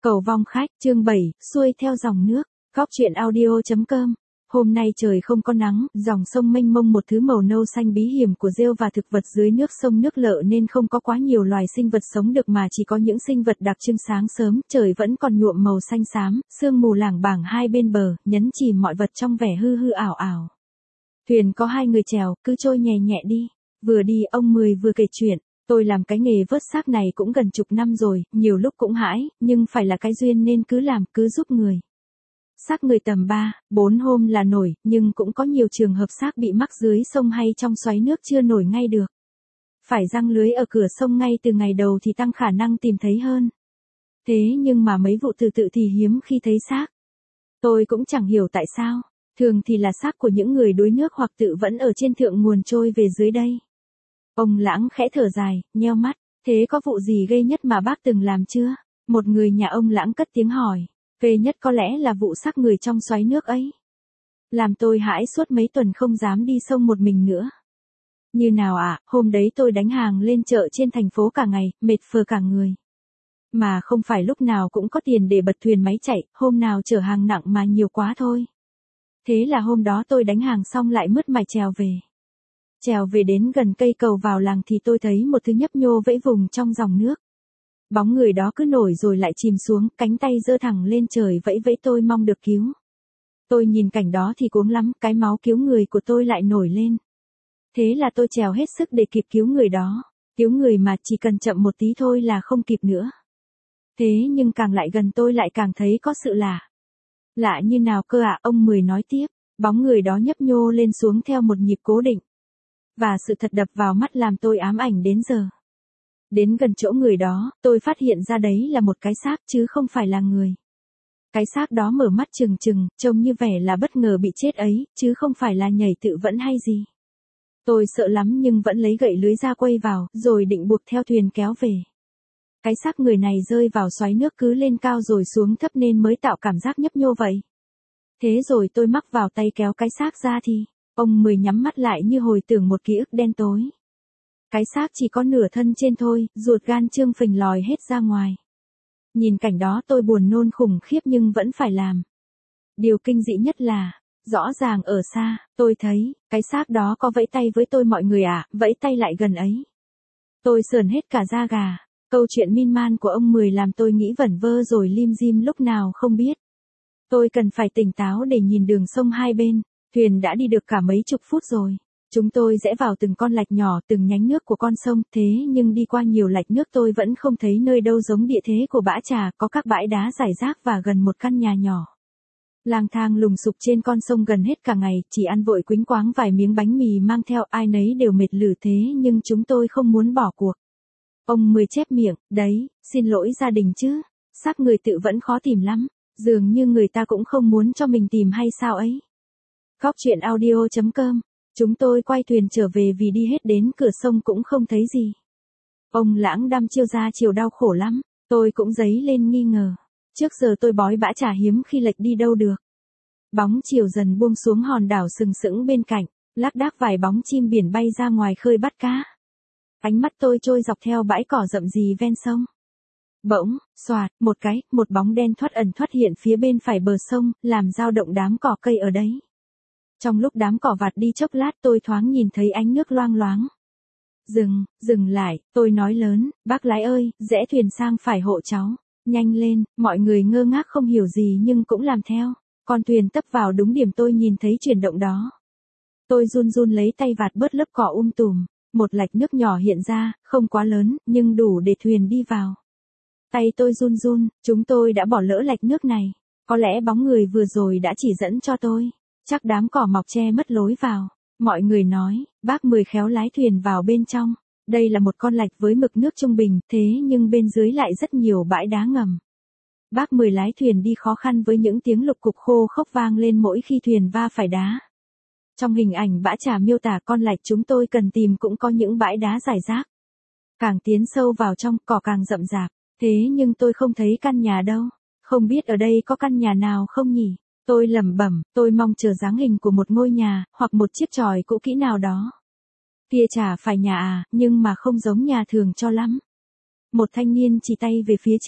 Cầu vong khách, chương 7, xuôi theo dòng nước, Góc truyện audio.com. Hôm nay trời không có nắng, dòng sông mênh mông một thứ màu nâu xanh bí hiểm của rêu và thực vật dưới nước sông nước lợ nên không có quá nhiều loài sinh vật sống được mà chỉ có những sinh vật đặc trưng. Sáng sớm, trời vẫn còn nhuộm màu xanh xám, sương mù lảng bảng hai bên bờ, nhấn chìm mọi vật trong vẻ hư hư ảo ảo. Thuyền có hai người chèo, cứ trôi nhẹ nhẹ đi. Vừa đi ông Mười vừa kể chuyện. Tôi làm cái nghề vớt xác này cũng gần chục năm rồi, nhiều lúc cũng hãi, nhưng phải là cái duyên nên cứ làm, cứ giúp người. Xác người tầm 3-4 hôm là nổi, nhưng cũng có nhiều trường hợp xác bị mắc dưới sông hay trong xoáy nước chưa nổi ngay được. Phải giăng lưới ở cửa sông ngay từ ngày đầu thì tăng khả năng tìm thấy hơn. Thế nhưng mà mấy vụ tự tử thì hiếm khi thấy xác. Tôi cũng chẳng hiểu tại sao, thường thì là xác của những người đuối nước hoặc tự vẫn ở trên thượng nguồn trôi về dưới đây. Ông Lãng khẽ thở dài, nheo mắt, thế có vụ gì ghê nhất mà bác từng làm chưa? Một người nhà ông Lãng cất tiếng hỏi, ghê nhất có lẽ là vụ xác người trong xoáy nước ấy. Làm tôi hãi suốt mấy tuần không dám đi sông một mình nữa. Như nào ạ, hôm đấy tôi đánh hàng lên chợ trên thành phố cả ngày, mệt phờ cả người. Mà không phải lúc nào cũng có tiền để bật thuyền máy chạy, hôm nào chở hàng nặng mà nhiều quá thôi. Thế là hôm đó tôi đánh hàng xong lại mướt mải trèo về. Trèo về đến gần cây cầu vào làng thì tôi thấy một thứ nhấp nhô vẫy vùng trong dòng nước. Bóng người đó cứ nổi rồi lại chìm xuống, cánh tay giơ thẳng lên trời vẫy vẫy tôi mong được cứu. Tôi nhìn cảnh đó thì cuống lắm, cái máu cứu người của tôi lại nổi lên. Thế là tôi trèo hết sức để kịp cứu người đó. Cứu người mà chỉ cần chậm một tí thôi là không kịp nữa. Thế nhưng càng lại gần tôi lại càng thấy có sự lạ. Lạ như nào cơ ạ? Ông Mười nói tiếp. Bóng người đó nhấp nhô lên xuống theo một nhịp cố định. Và sự thật đập vào mắt làm tôi ám ảnh đến giờ. Đến gần chỗ người đó, tôi phát hiện ra đấy là một cái xác chứ không phải là người. Cái xác đó mở mắt trừng trừng, trông như vẻ là bất ngờ bị chết ấy, chứ không phải là nhảy tự vẫn hay gì. Tôi sợ lắm nhưng vẫn lấy gậy lưới ra quay vào, rồi định buộc theo thuyền kéo về. Cái xác người này rơi vào xoáy nước cứ lên cao rồi xuống thấp nên mới tạo cảm giác nhấp nhô vậy. Thế rồi tôi mắc vào tay kéo cái xác ra thì, ông Mười nhắm mắt lại như hồi tưởng một ký ức đen tối. Cái xác chỉ có nửa thân trên thôi, ruột gan trương phình lòi hết ra ngoài. Nhìn cảnh đó tôi buồn nôn khủng khiếp nhưng vẫn phải làm. Điều kinh dị nhất là, rõ ràng ở xa, tôi thấy, cái xác đó có vẫy tay với tôi mọi người ạ, vẫy tay lại gần ấy. Tôi sờn hết cả da gà, câu chuyện min man của ông Mười làm tôi nghĩ vẩn vơ rồi lim dim lúc nào không biết. Tôi cần phải tỉnh táo để nhìn đường sông hai bên, thuyền đã đi được cả mấy chục phút rồi. Chúng tôi rẽ vào từng con lạch nhỏ, từng nhánh nước của con sông, thế nhưng đi qua nhiều lạch nước tôi vẫn không thấy nơi đâu giống địa thế của Bã Trà, có các bãi đá rải rác và gần một căn nhà nhỏ. Lang thang lùng sục trên con sông gần hết cả ngày, chỉ ăn vội quĩnh quáng vài miếng bánh mì mang theo, ai nấy đều mệt lử thế nhưng chúng tôi không muốn bỏ cuộc. Ông Mười chép miệng, đấy, xin lỗi gia đình chứ, xác người tự vẫn khó tìm lắm, dường như người ta cũng không muốn cho mình tìm hay sao ấy. Góc truyện audio.com. Chúng tôi quay thuyền trở về vì đi hết đến cửa sông cũng không thấy gì. Ông Lãng đăm chiêu ra chiều đau khổ lắm, tôi cũng dấy lên nghi ngờ. Trước giờ tôi bói Bã Trà hiếm khi lệch đi đâu được. Bóng chiều dần buông xuống hòn đảo sừng sững bên cạnh, lác đác vài bóng chim biển bay ra ngoài khơi bắt cá. Ánh mắt tôi trôi dọc theo bãi cỏ rậm rì ven sông. Bỗng, xoạt, một bóng đen thoát ẩn thoát hiện phía bên phải bờ sông, làm dao động đám cỏ cây ở đấy. Trong lúc đám cỏ vạt đi chốc lát tôi thoáng nhìn thấy ánh nước loang loáng. Dừng lại, tôi nói lớn, bác lái ơi, rẽ thuyền sang phải hộ cháu, nhanh lên, mọi người ngơ ngác không hiểu gì nhưng cũng làm theo. Con thuyền tấp vào đúng điểm tôi nhìn thấy chuyển động đó. Tôi run run lấy tay vạt bớt lớp cỏ tùm, một lạch nước nhỏ hiện ra, không quá lớn, nhưng đủ để thuyền đi vào. Tay tôi run run, chúng tôi đã bỏ lỡ lạch nước này, có lẽ bóng người vừa rồi đã chỉ dẫn cho tôi. Chắc đám cỏ mọc che mất lối vào. Mọi người nói, bác Mười khéo lái thuyền vào bên trong. Đây là một con lạch với mực nước trung bình, thế nhưng bên dưới lại rất nhiều bãi đá ngầm. Bác Mười lái thuyền đi khó khăn với những tiếng lục cục khô khốc vang lên mỗi khi thuyền va phải đá. Trong hình ảnh Bã Trà miêu tả con lạch chúng tôi cần tìm cũng có những bãi đá rải rác. Càng tiến sâu vào trong, cỏ càng rậm rạp. Thế nhưng tôi không thấy căn nhà đâu. Không biết ở đây có căn nhà nào không nhỉ? Tôi lẩm bẩm, tôi mong chờ dáng hình của một ngôi nhà, hoặc một chiếc chòi cũ kỹ nào đó. Kia chả phải nhà à, nhưng mà không giống nhà thường cho lắm. Một thanh niên chỉ tay về phía trước,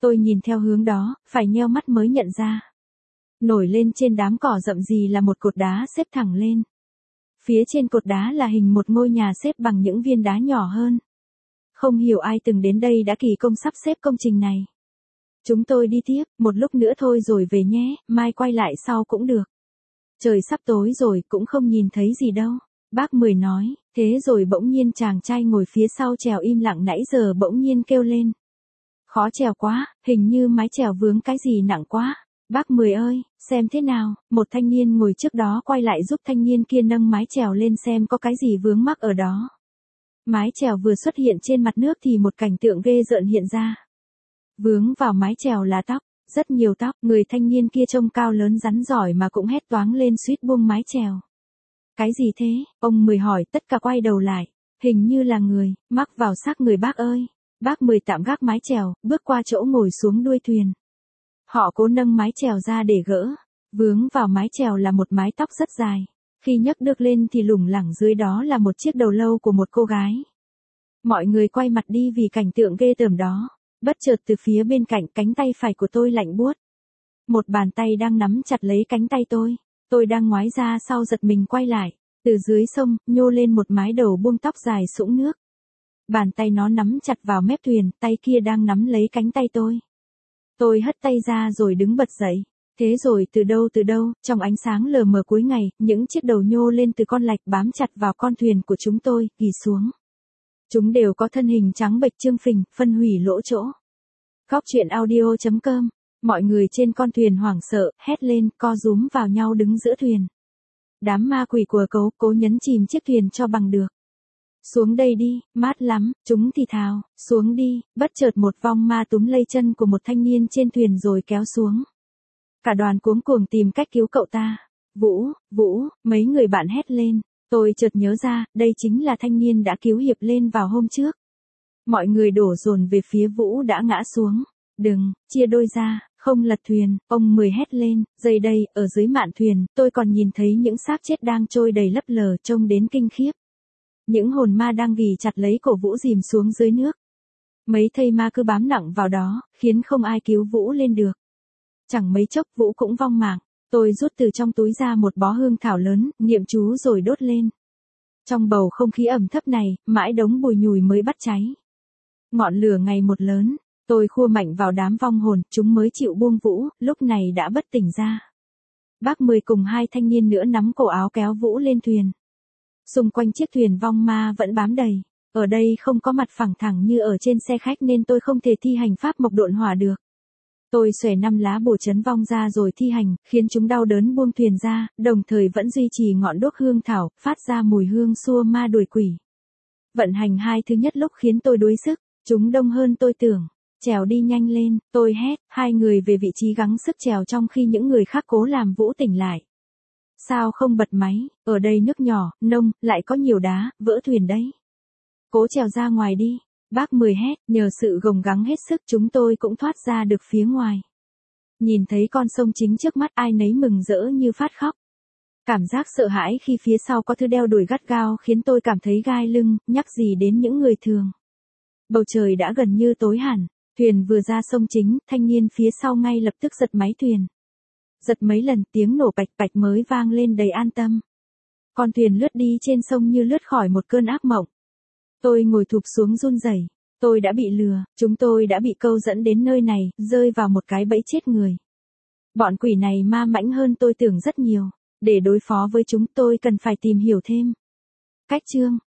Tôi nhìn theo hướng đó, phải nheo mắt mới nhận ra. Nổi lên trên đám cỏ rậm rì là một cột đá xếp thẳng lên. Phía trên cột đá là hình một ngôi nhà xếp bằng những viên đá nhỏ hơn. Không hiểu ai từng đến đây đã kỳ công sắp xếp công trình này. Chúng tôi đi tiếp, một lúc nữa thôi rồi về nhé, mai quay lại sau cũng được. Trời sắp tối rồi cũng không nhìn thấy gì đâu. Bác Mười nói, thế rồi bỗng nhiên chàng trai ngồi phía sau chèo im lặng nãy giờ bỗng nhiên kêu lên. Khó chèo quá, hình như mái chèo vướng cái gì nặng quá. Bác Mười ơi, xem thế nào, một thanh niên ngồi trước đó quay lại giúp thanh niên kia nâng mái chèo lên xem có cái gì vướng mắc ở đó. Mái chèo vừa xuất hiện trên mặt nước thì một cảnh tượng ghê rợn hiện ra. Vướng vào mái chèo là tóc, rất nhiều tóc, người thanh niên kia trông cao lớn rắn giỏi mà cũng hét toáng lên suýt buông mái chèo. Cái gì thế? Ông Mười hỏi, tất cả quay đầu lại, hình như là người, mắc vào xác người bác ơi. Bác Mười tạm gác mái chèo, bước qua chỗ ngồi xuống đuôi thuyền. Họ cố nâng mái chèo ra để gỡ, vướng vào mái chèo là một mái tóc rất dài. Khi nhấc được lên thì lủng lẳng dưới đó là một chiếc đầu lâu của một cô gái. Mọi người quay mặt đi vì cảnh tượng ghê tởm đó. Bất chợt từ phía bên cạnh cánh tay phải của tôi lạnh buốt. Một bàn tay đang nắm chặt lấy cánh tay tôi. Tôi đang ngoái ra sau giật mình quay lại. Từ dưới sông, nhô lên một mái đầu buông tóc dài sũng nước. Bàn tay nó nắm chặt vào mép thuyền, tay kia đang nắm lấy cánh tay tôi. Tôi hất tay ra rồi đứng bật dậy. Thế rồi từ đâu, trong ánh sáng lờ mờ cuối ngày, những chiếc đầu nhô lên từ con lạch bám chặt vào con thuyền của chúng tôi, kỳ xuống. Chúng đều có thân hình trắng bệch trương phình, phân hủy lỗ chỗ. Góc truyện audio.com. Mọi người trên con thuyền hoảng sợ, hét lên, co rúm vào nhau đứng giữa thuyền. Đám ma quỷ của cấu, cố nhấn chìm chiếc thuyền cho bằng được. Xuống đây đi, mát lắm, chúng thì thào, xuống đi, bất chợt một vong ma túm lấy chân của một thanh niên trên thuyền rồi kéo xuống. Cả đoàn cuống cuồng tìm cách cứu cậu ta. Vũ, mấy người bạn hét lên. Tôi chợt nhớ ra, đây chính là thanh niên đã cứu Hiệp lên vào hôm trước. Mọi người đổ dồn về phía Vũ đã ngã xuống. Đừng, chia đôi ra, không lật thuyền, ông Mười hét lên, giây đây, ở dưới mạn thuyền, tôi còn nhìn thấy những xác chết đang trôi đầy lấp lờ trông đến kinh khiếp. Những hồn ma đang ghì chặt lấy cổ Vũ dìm xuống dưới nước. Mấy thây ma cứ bám nặng vào đó, khiến không ai cứu Vũ lên được. Chẳng mấy chốc Vũ cũng vong mạng. Tôi rút từ trong túi ra một bó hương thảo lớn, niệm chú rồi đốt lên. Trong bầu không khí ẩm thấp này, mãi đống bùi nhùi mới bắt cháy. Ngọn lửa ngày một lớn, tôi khua mạnh vào đám vong hồn, chúng mới chịu buông Vũ, lúc này đã bất tỉnh ra. Bác Mười cùng hai thanh niên nữa nắm cổ áo kéo Vũ lên thuyền. Xung quanh chiếc thuyền vong ma vẫn bám đầy. Ở đây không có mặt phẳng thẳng như ở trên xe khách nên tôi không thể thi hành pháp mộc độn hỏa được. Tôi xòe 5 lá bổ chấn vong ra rồi thi hành, khiến chúng đau đớn buông thuyền ra, đồng thời vẫn duy trì ngọn đuốc hương thảo, phát ra mùi hương xua ma đuổi quỷ. Vận hành hai thứ nhất lúc khiến tôi đuối sức, chúng đông hơn tôi tưởng. Trèo đi nhanh lên, tôi hét, hai người về vị trí gắng sức trèo trong khi những người khác cố làm Vũ tỉnh lại. Sao không bật máy, ở đây nước nhỏ, nông, lại có nhiều đá, vỡ thuyền đấy. Cố trèo ra ngoài đi. Bác Mười hét, nhờ sự gồng gắng hết sức chúng tôi cũng thoát ra được phía ngoài. Nhìn thấy con sông chính trước mắt ai nấy mừng rỡ như phát khóc. Cảm giác sợ hãi khi phía sau có thứ đeo đuổi gắt gao khiến tôi cảm thấy gai lưng, nhắc gì đến những người thường. Bầu trời đã gần như tối hẳn, thuyền vừa ra sông chính, thanh niên phía sau ngay lập tức giật máy thuyền. Giật mấy lần tiếng nổ bạch bạch mới vang lên đầy an tâm. Con thuyền lướt đi trên sông như lướt khỏi một cơn ác mộng. Tôi ngồi thụp xuống run rẩy. Tôi đã bị lừa, chúng tôi đã bị câu dẫn đến nơi này, rơi vào một cái bẫy chết người. Bọn quỷ này ma mãnh hơn tôi tưởng rất nhiều. Để đối phó với chúng tôi cần phải tìm hiểu thêm. Cách chương